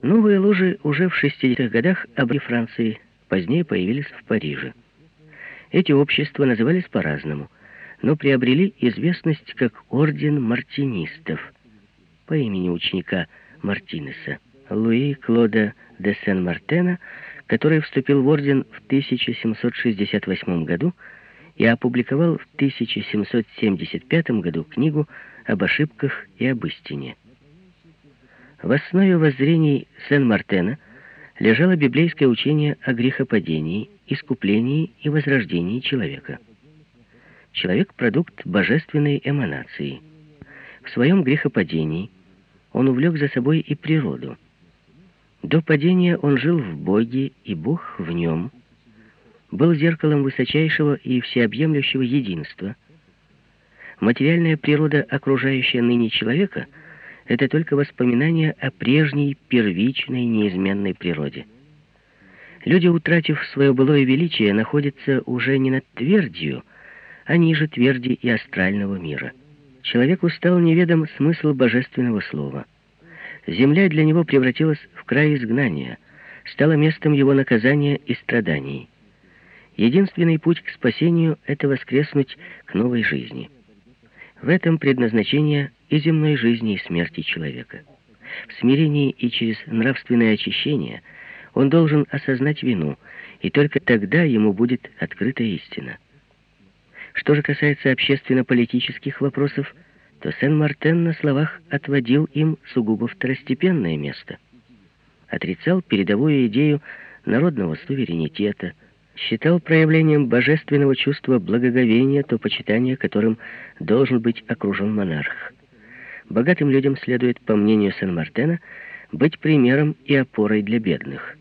Новые ложи уже в 60-х годах обрели Франции, позднее появились в Париже. Эти общества назывались по-разному, но приобрели известность как Орден Мартинистов по имени ученика Мартинеса, Луи Клода де Сен-Мартена, который вступил в орден в 1768 году и опубликовал в 1775 году книгу об ошибках и об истине. В основе воззрений Сен-Мартена лежало библейское учение о грехопадении, искуплении и возрождении человека. Человек — продукт божественной эманации. В своем грехопадении он увлек за собой и природу. До падения он жил в Боге, и Бог в нем, был зеркалом высочайшего и всеобъемлющего единства. Материальная природа, окружающая ныне человека, это только воспоминание о прежней, первичной, неизменной природе. Люди, утратив свое былое величие, находятся уже не над твердью, а ниже тверди и астрального мира. Человеку стал неведом смысл божественного слова. Земля для него превратилась в край изгнания, стала местом его наказания и страданий. Единственный путь к спасению — это воскреснуть к новой жизни. В этом предназначение и земной жизни, и смерти человека. В смирении и через нравственное очищение он должен осознать вину, и только тогда ему будет открыта истина. Что же касается общественно-политических вопросов, то Сен-Мартен на словах отводил им сугубо второстепенное место. Отрицал передовую идею народного суверенитета, считал проявлением божественного чувства благоговения то почитание, которым должен быть окружен монарх. Богатым людям следует, по мнению Сен-Мартена, быть примером и опорой для бедных.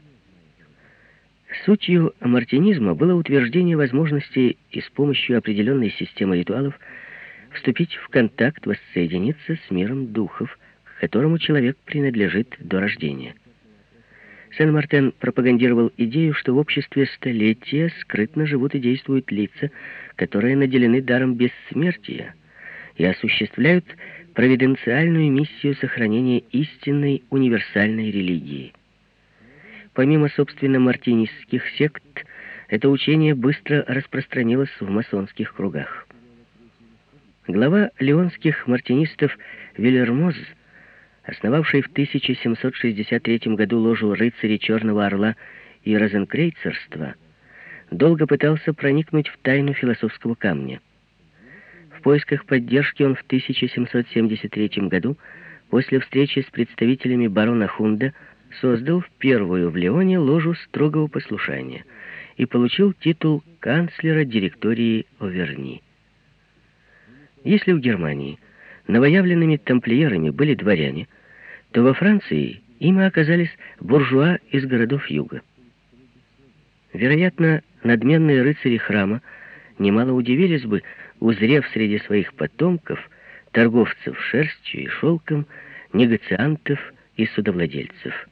Сутью мартинизма было утверждение возможности и с помощью определенной системы ритуалов вступить в контакт, воссоединиться с миром духов, к которому человек принадлежит до рождения. Сен-Мартен пропагандировал идею, что в обществе столетия скрытно живут и действуют лица, которые наделены даром бессмертия и осуществляют провиденциальную миссию сохранения истинной универсальной религии. Помимо, собственно, мартинистских сект, это учение быстро распространилось в масонских кругах. Глава леонских мартинистов Вильермоз, основавший в 1763 году ложу рыцарей Черного Орла и розенкрейцерства, долго пытался проникнуть в тайну философского камня. В поисках поддержки он в 1773 году, после встречи с представителями барона Хунда, создал первую в Леоне ложу строгого послушания и получил титул канцлера директории Оверни. Если в Германии новоявленными тамплиерами были дворяне, то во Франции ими оказались буржуа из городов юга. Вероятно, надменные рыцари храма немало удивились бы, узрев среди своих потомков торговцев шерстью и шелком, негациантов и судовладельцев.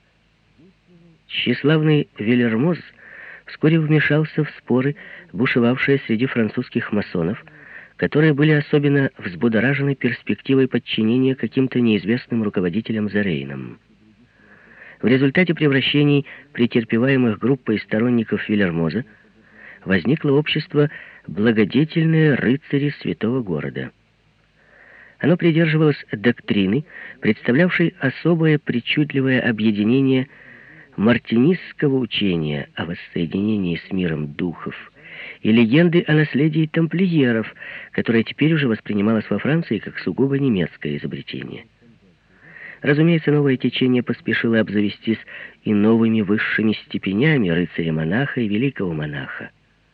Тщеславный Вильермоз вскоре вмешался в споры, бушевавшие среди французских масонов, которые были особенно взбудоражены перспективой подчинения каким-то неизвестным руководителям за Рейном. В результате превращений, претерпеваемых группой сторонников Вильермоза, возникло общество «Благодетельные рыцари святого города». Оно придерживалось доктрины, представлявшей особое причудливое объединение мартинистского учения о воссоединении с миром духов и легенды о наследии тамплиеров, которое теперь уже воспринималось во Франции как сугубо немецкое изобретение. Разумеется, новое течение поспешило обзавестись и новыми высшими степенями рыцаря-монаха и великого монаха.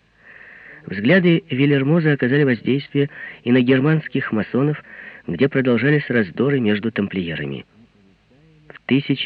Взгляды Вильермоза оказали воздействие и на германских масонов, где продолжались раздоры между тамплиерами. В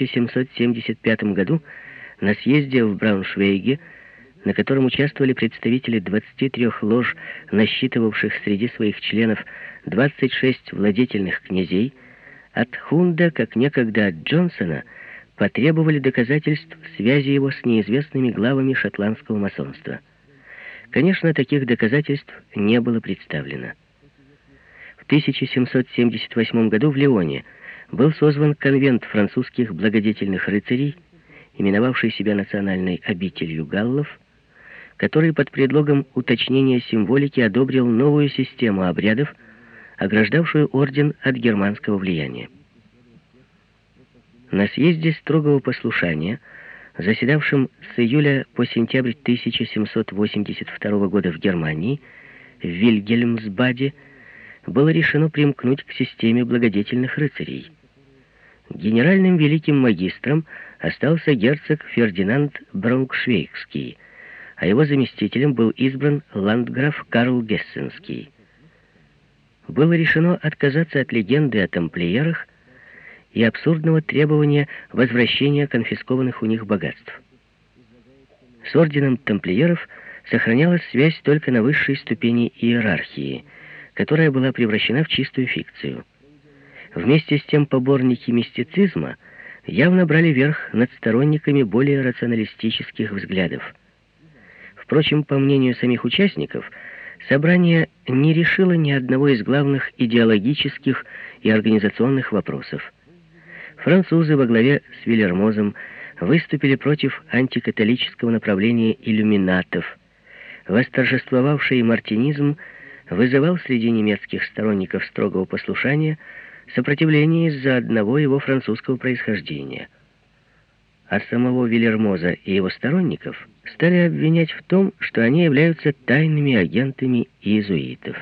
1775 году на съезде в Брауншвейге, на котором участвовали представители 23 лож, насчитывавших среди своих членов 26 владетельных князей, от Хунда, как некогда от Джонсона, потребовали доказательств связи его с неизвестными главами шотландского масонства. Конечно, таких доказательств не было представлено. В 1778 году в Лионе был созван конвент французских благодетельных рыцарей, именовавший себя национальной обителью галлов, который под предлогом уточнения символики одобрил новую систему обрядов, ограждавшую орден от германского влияния. На съезде строгого послушания, заседавшем с июля по сентябрь 1782 года в Германии, в Вильгельмсбаде, было решено примкнуть к системе благодетельных рыцарей. Генеральным великим магистром остался герцог Фердинанд Брауншвейгский, а его заместителем был избран ландграф Карл Гессенский. Было решено отказаться от легенды о тамплиерах и абсурдного требования возвращения конфискованных у них богатств. С орденом тамплиеров сохранялась связь только на высшей ступени иерархии, которая была превращена в чистую фикцию. Вместе с тем поборники мистицизма явно брали верх над сторонниками более рационалистических взглядов. Впрочем, по мнению самих участников, собрание не решило ни одного из главных идеологических и организационных вопросов. Французы во главе с Вильермозом выступили против антикатолического направления иллюминатов. Восторжествовавший мартинизм вызывал среди немецких сторонников строгого послушания сопротивление из-за одного его французского происхождения. А самого Вильермоза и его сторонников стали обвинять в том, что они являются тайными агентами иезуитов.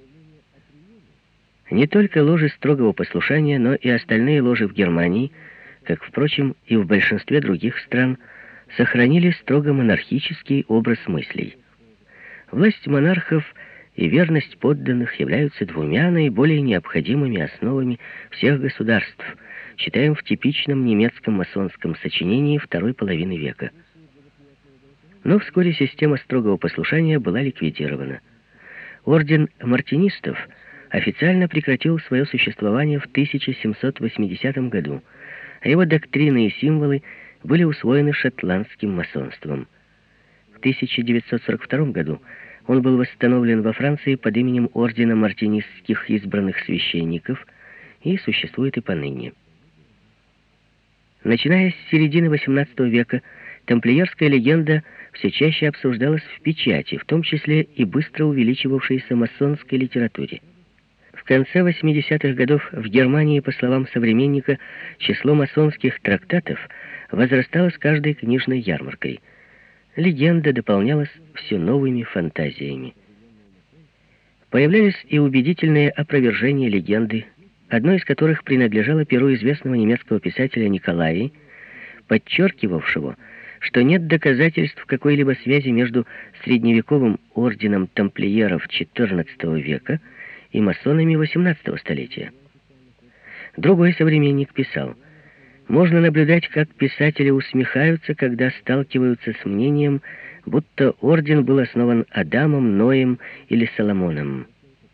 Не только ложи строгого послушания, но и остальные ложи в Германии, как, впрочем, и в большинстве других стран, сохранили строго монархический образ мыслей. Власть монархов и верность подданных являются двумя наиболее необходимыми основами всех государств, читаем в типичном немецком масонском сочинении второй половины века. Но вскоре система строгого послушания была ликвидирована. Орден мартинистов официально прекратил свое существование в 1780 году, а его доктрины и символы были усвоены шотландским масонством. В 1942 году он был восстановлен во Франции под именем Ордена мартинистских избранных священников и существует и поныне. Начиная с середины XVIII века, тамплиерская легенда все чаще обсуждалась в печати, в том числе и быстро увеличивавшейся масонской литературе. В конце 80-х годов в Германии, по словам современника, число масонских трактатов возрастало с каждой книжной ярмаркой. Легенда дополнялась все новыми фантазиями. Появлялись и убедительные опровержения легенды, одно из которых принадлежало перу известного немецкого писателя Николаи, подчеркивавшего, что нет доказательств какой-либо связи между средневековым орденом тамплиеров XIV века и масонами XVIII столетия. Другой современник писал: можно наблюдать, как писатели усмехаются, когда сталкиваются с мнением, будто орден был основан Адамом, Ноем или Соломоном.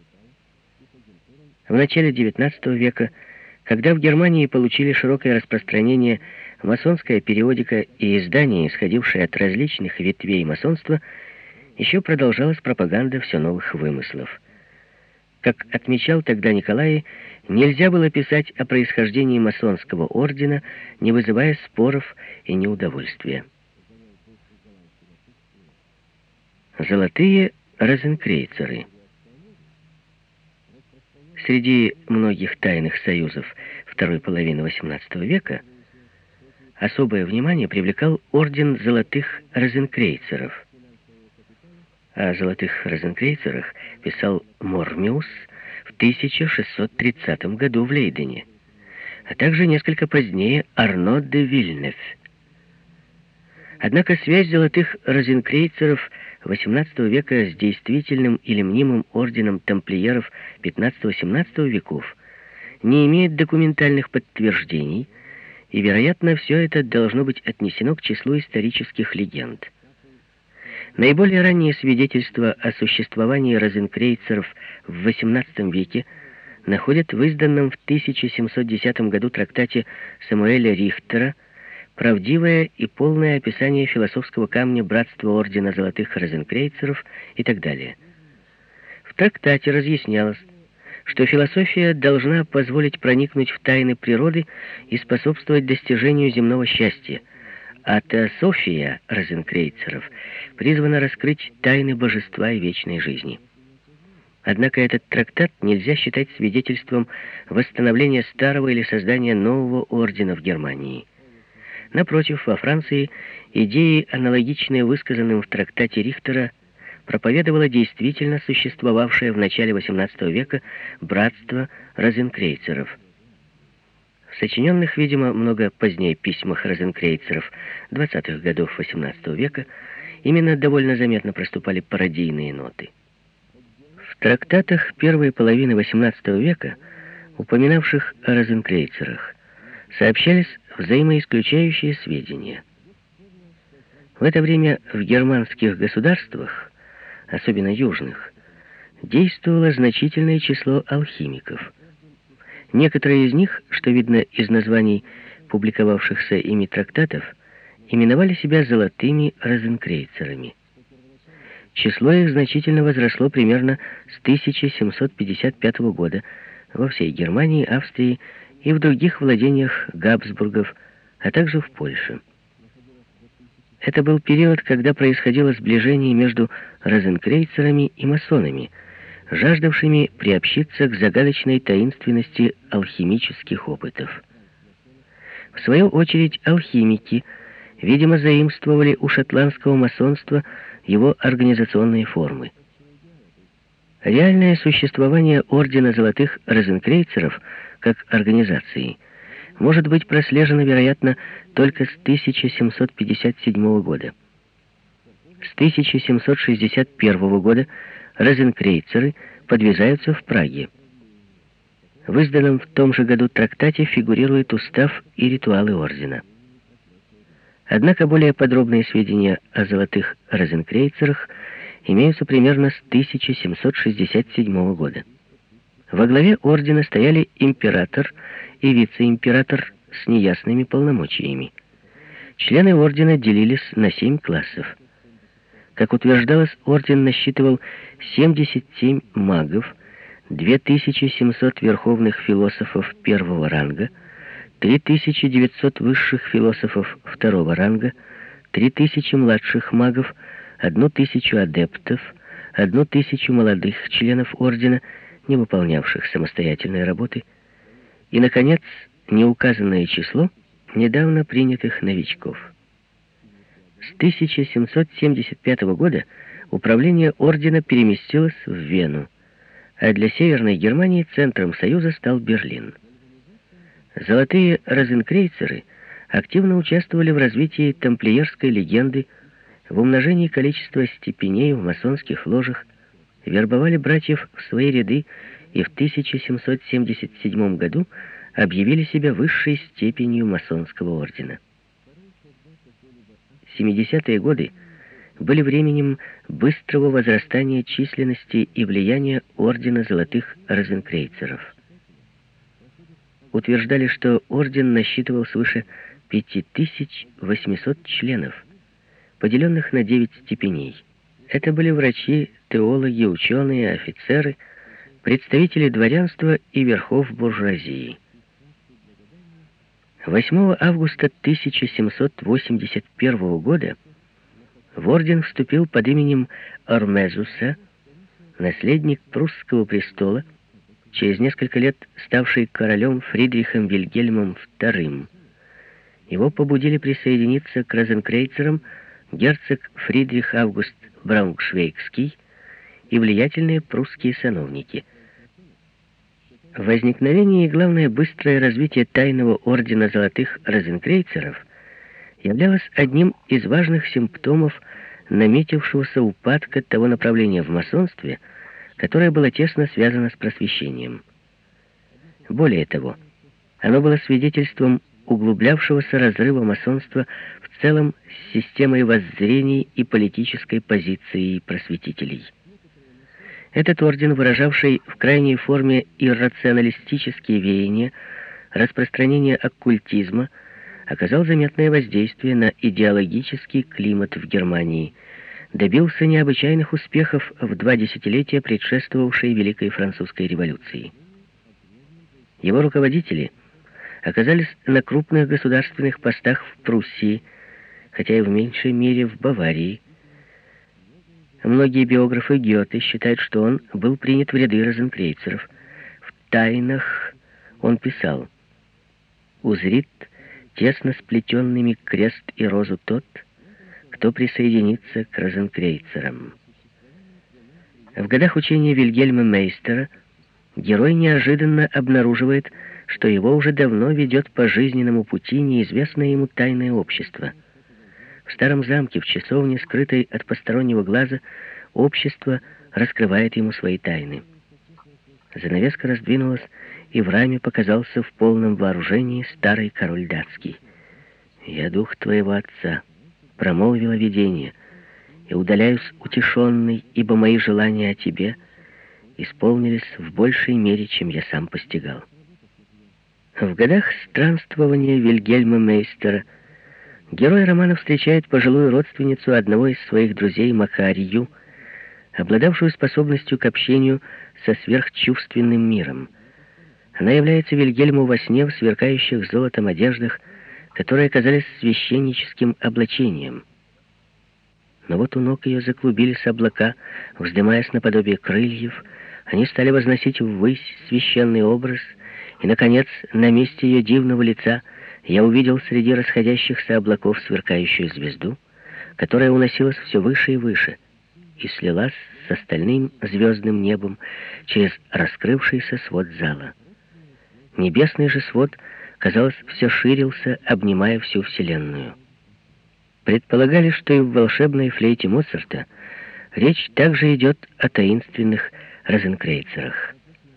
В начале XIX века, когда в Германии получили широкое распространение масонская периодика и издания, исходившие от различных ветвей масонства, еще продолжалась пропаганда все новых вымыслов. Как отмечал тогда Николай, нельзя было писать о происхождении масонского ордена, не вызывая споров и неудовольствия. Золотые розенкрейцеры. Среди многих тайных союзов второй половины XVIII века особое внимание привлекал орден золотых розенкрейцеров. О золотых розенкрейцерах писал Мормиус в 1630 году в Лейдене, а также несколько позднее Арно де Вильнеф. Однако связь золотых розенкрейцеров XVIII века с действительным или мнимым орденом тамплиеров XV-XVII веков не имеет документальных подтверждений, и, вероятно, все это должно быть отнесено к числу исторических легенд. Наиболее ранние свидетельства о существовании розенкрейцеров в XVIII веке находят в изданном в 1710 году трактате Самуэля Рихтера правдивое и полное описание философского камня братства ордена золотых розенкрейцеров и так далее. В трактате разъяснялось, что философия должна позволить проникнуть в тайны природы и способствовать достижению земного счастья, а теософия розенкрейцеров призвана раскрыть тайны божества и вечной жизни. Однако этот трактат нельзя считать свидетельством восстановления старого или создания нового ордена в Германии. Напротив, во Франции идеи, аналогичные высказанным в трактате Рихтера, проповедовало действительно существовавшее в начале XVIII века братство розенкрейцеров. В сочиненных, видимо, много позднее письмах розенкрейцеров 20-х годов XVIII века именно довольно заметно проступали пародийные ноты. В трактатах первой половины XVIII века, упоминавших о розенкрейцерах, сообщались взаимоисключающие сведения. В это время в германских государствах, особенно южных, действовало значительное число алхимиков. Некоторые из них, что видно из названий публиковавшихся ими трактатов, именовали себя золотыми розенкрейцерами. Число их значительно возросло примерно с 1755 года во всей Германии, Австрии и в других владениях Габсбургов, а также в Польше. Это был период, когда происходило сближение между розенкрейцерами и масонами, жаждавшими приобщиться к загадочной таинственности алхимических опытов. В свою очередь, алхимики, видимо, заимствовали у шотландского масонства его организационные формы. Реальное существование Ордена Золотых Розенкрейцеров как организации может быть прослежено, вероятно, только с 1757 года. С 1761 года розенкрейцеры подвязаются в Праге. В изданном в том же году трактате фигурирует устав и ритуалы ордена. Однако более подробные сведения о золотых розенкрейцерах имеются примерно с 1767 года. Во главе ордена стояли император и вице-император с неясными полномочиями. Члены ордена делились на 7 классов. Как утверждалось, орден насчитывал 77 магов, 2700 верховных философов первого ранга, 3900 высших философов второго ранга, 3000 младших магов, 1000 адептов, 1000 молодых членов ордена, не выполнявших самостоятельной работы, и, наконец, неуказанное число недавно принятых новичков. С 1775 года управление ордена переместилось в Вену, а для Северной Германии центром союза стал Берлин. Золотые розенкрейцеры активно участвовали в развитии тамплиерской легенды, в умножении количества степеней в масонских ложах, вербовали братьев в свои ряды и в 1777 году объявили себя высшей степенью масонского ордена. 70-е годы были временем быстрого возрастания численности и влияния ордена золотых розенкрейцеров. Утверждали, что орден насчитывал свыше 5800 членов, поделенных на 9 степеней. Это были врачи, теологи, ученые, офицеры, представители дворянства и верхов буржуазии. 8 августа 1781 года в орден вступил под именем Ормезуса наследник прусского престола, через несколько лет ставший королем Фридрихом Вильгельмом II. Его побудили присоединиться к розенкрейцерам герцог Фридрих Август Брауншвейгский и влиятельные прусские сановники. Возникновение и, главное, быстрое развитие тайного ордена золотых розенкрейцеров являлось одним из важных симптомов наметившегося упадка того направления в масонстве, которое было тесно связано с просвещением. Более того, оно было свидетельством углублявшегося разрыва масонства в целом с системой воззрений и политической позиции просветителей. Этот орден, выражавший в крайней форме иррационалистические веяния, распространение оккультизма, оказал заметное воздействие на идеологический климат в Германии, добился необычайных успехов в 2 десятилетия, предшествовавшей Великой Французской революции. Его руководители оказались на крупных государственных постах в Пруссии, хотя и в меньшей мере в Баварии. Многие биографы Гёте считают, что он был принят в ряды розенкрейцеров. В «Тайнах» он писал: «Узрит тесно сплетенными крест и розу тот, кто присоединится к розенкрейцерам». В годах учения Вильгельма Мейстера герой неожиданно обнаруживает, что его уже давно ведет по жизненному пути неизвестное ему тайное общество. В старом замке, в часовне, скрытой от постороннего глаза, общество раскрывает ему свои тайны. Занавеска раздвинулась, и в раме показался в полном вооружении старый король датский. «Я дух твоего отца», — промолвило видение, — «и удаляюсь утешенный, ибо мои желания о тебе исполнились в большей мере, чем я сам постигал». В годах странствования Вильгельма Мейстера герой романа встречает пожилую родственницу одного из своих друзей, Макарию, обладавшую способностью к общению со сверхчувственным миром. Она является Вильгельму во сне в сверкающих золотом одеждах, которые оказались священническим облачением. Но вот у ног ее заклубились облака, вздымаясь наподобие крыльев, они стали возносить ввысь священный образ, и, наконец, на месте ее дивного лица я увидел среди расходящихся облаков сверкающую звезду, которая уносилась все выше и выше, и слилась с остальным звездным небом через раскрывшийся свод зала. Небесный же свод, казалось, все ширился, обнимая всю вселенную. Предполагали, что и в волшебной флейте Моцарта речь также идет о таинственных розенкрейцерах.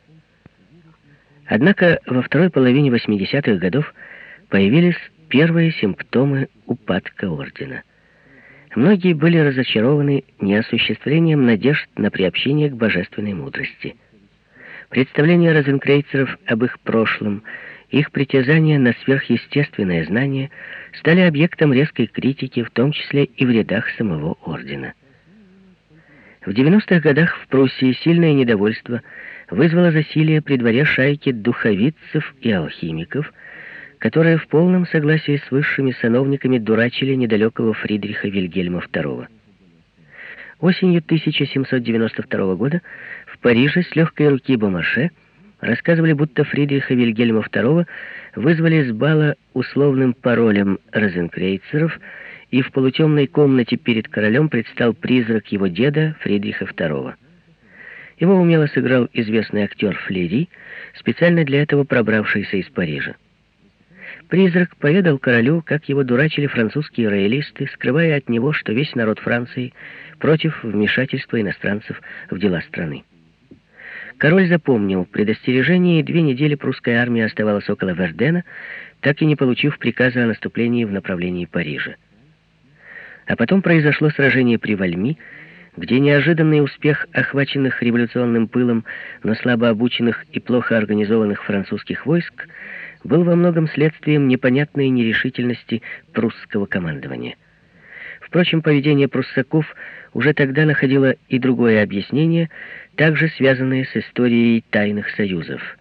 Однако во второй половине 80-х годов появились первые симптомы упадка ордена. Многие были разочарованы неосуществлением надежд на приобщение к божественной мудрости. Представления розенкрейцеров об их прошлом, их притязания на сверхъестественное знание стали объектом резкой критики, в том числе и в рядах самого ордена. В 90-х годах в Пруссии сильное недовольство вызвало засилие при дворе шайки духовицев и алхимиков, которые в полном согласии с высшими сановниками дурачили недалекого Фридриха Вильгельма II. Осенью 1792 года в Париже с легкой руки Бомарше рассказывали, будто Фридриха Вильгельма II вызвали с бала условным паролем розенкрейцеров, и в полутемной комнате перед королем предстал призрак его деда Фридриха II. Его умело сыграл известный актер Флери, специально для этого пробравшийся из Парижа. Призрак поведал королю, как его дурачили французские роялисты, скрывая от него, что весь народ Франции против вмешательства иностранцев в дела страны. Король запомнил предостережение, и 2 недели прусская армия оставалась около Вердена, так и не получив приказа о наступлении в направлении Парижа. А потом произошло сражение при Вальми, где неожиданный успех охваченных революционным пылом, но слабо обученных и плохо организованных французских войск был во многом следствием непонятной нерешительности прусского командования. Впрочем, поведение пруссаков уже тогда находило и другое объяснение, также связанное с историей тайных союзов.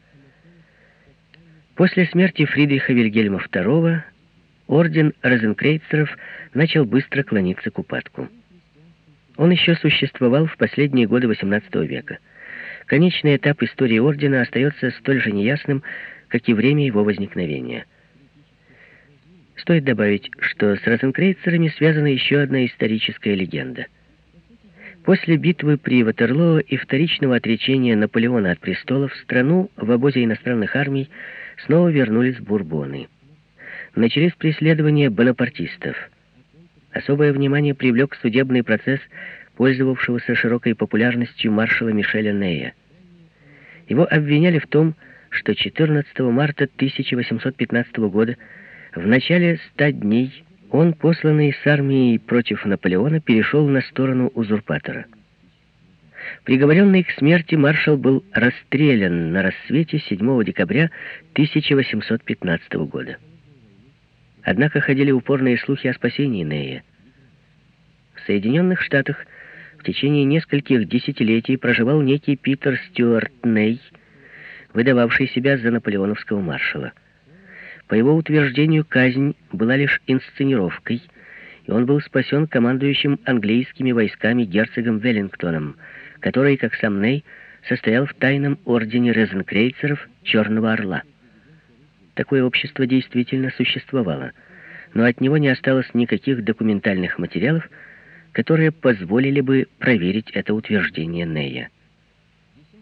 После смерти Фридриха Вильгельма II орден розенкрейцеров начал быстро клониться к упадку. Он еще существовал в последние годы XVIII века. Конечный этап истории ордена остается столь же неясным, как и время его возникновения. Стоит добавить, что с розенкрейцерами связана еще одна историческая легенда. После битвы при Ватерлоо и вторичного отречения Наполеона от престола в страну в обозе иностранных армий снова вернулись бурбоны. Начались преследования бонапартистов. Особое внимание привлек судебный процесс пользовавшегося широкой популярностью маршала Мишеля Нея. Его обвиняли в том, что 14 марта 1815 года, в начале 100 дней, он, посланный с армией против Наполеона, перешел на сторону узурпатора. Приговоренный к смерти, маршал был расстрелян на рассвете 7 декабря 1815 года. Однако ходили упорные слухи о спасении Нея. В Соединенных Штатах в течение нескольких десятилетий проживал некий Питер Стюарт Ней, выдававший себя за наполеоновского маршала. По его утверждению, казнь была лишь инсценировкой, и он был спасен командующим английскими войсками герцогом Веллингтоном, который, как сам Ней, состоял в тайном ордене розенкрейцеров «Черного орла». Такое общество действительно существовало, но от него не осталось никаких документальных материалов, которые позволили бы проверить это утверждение Нея.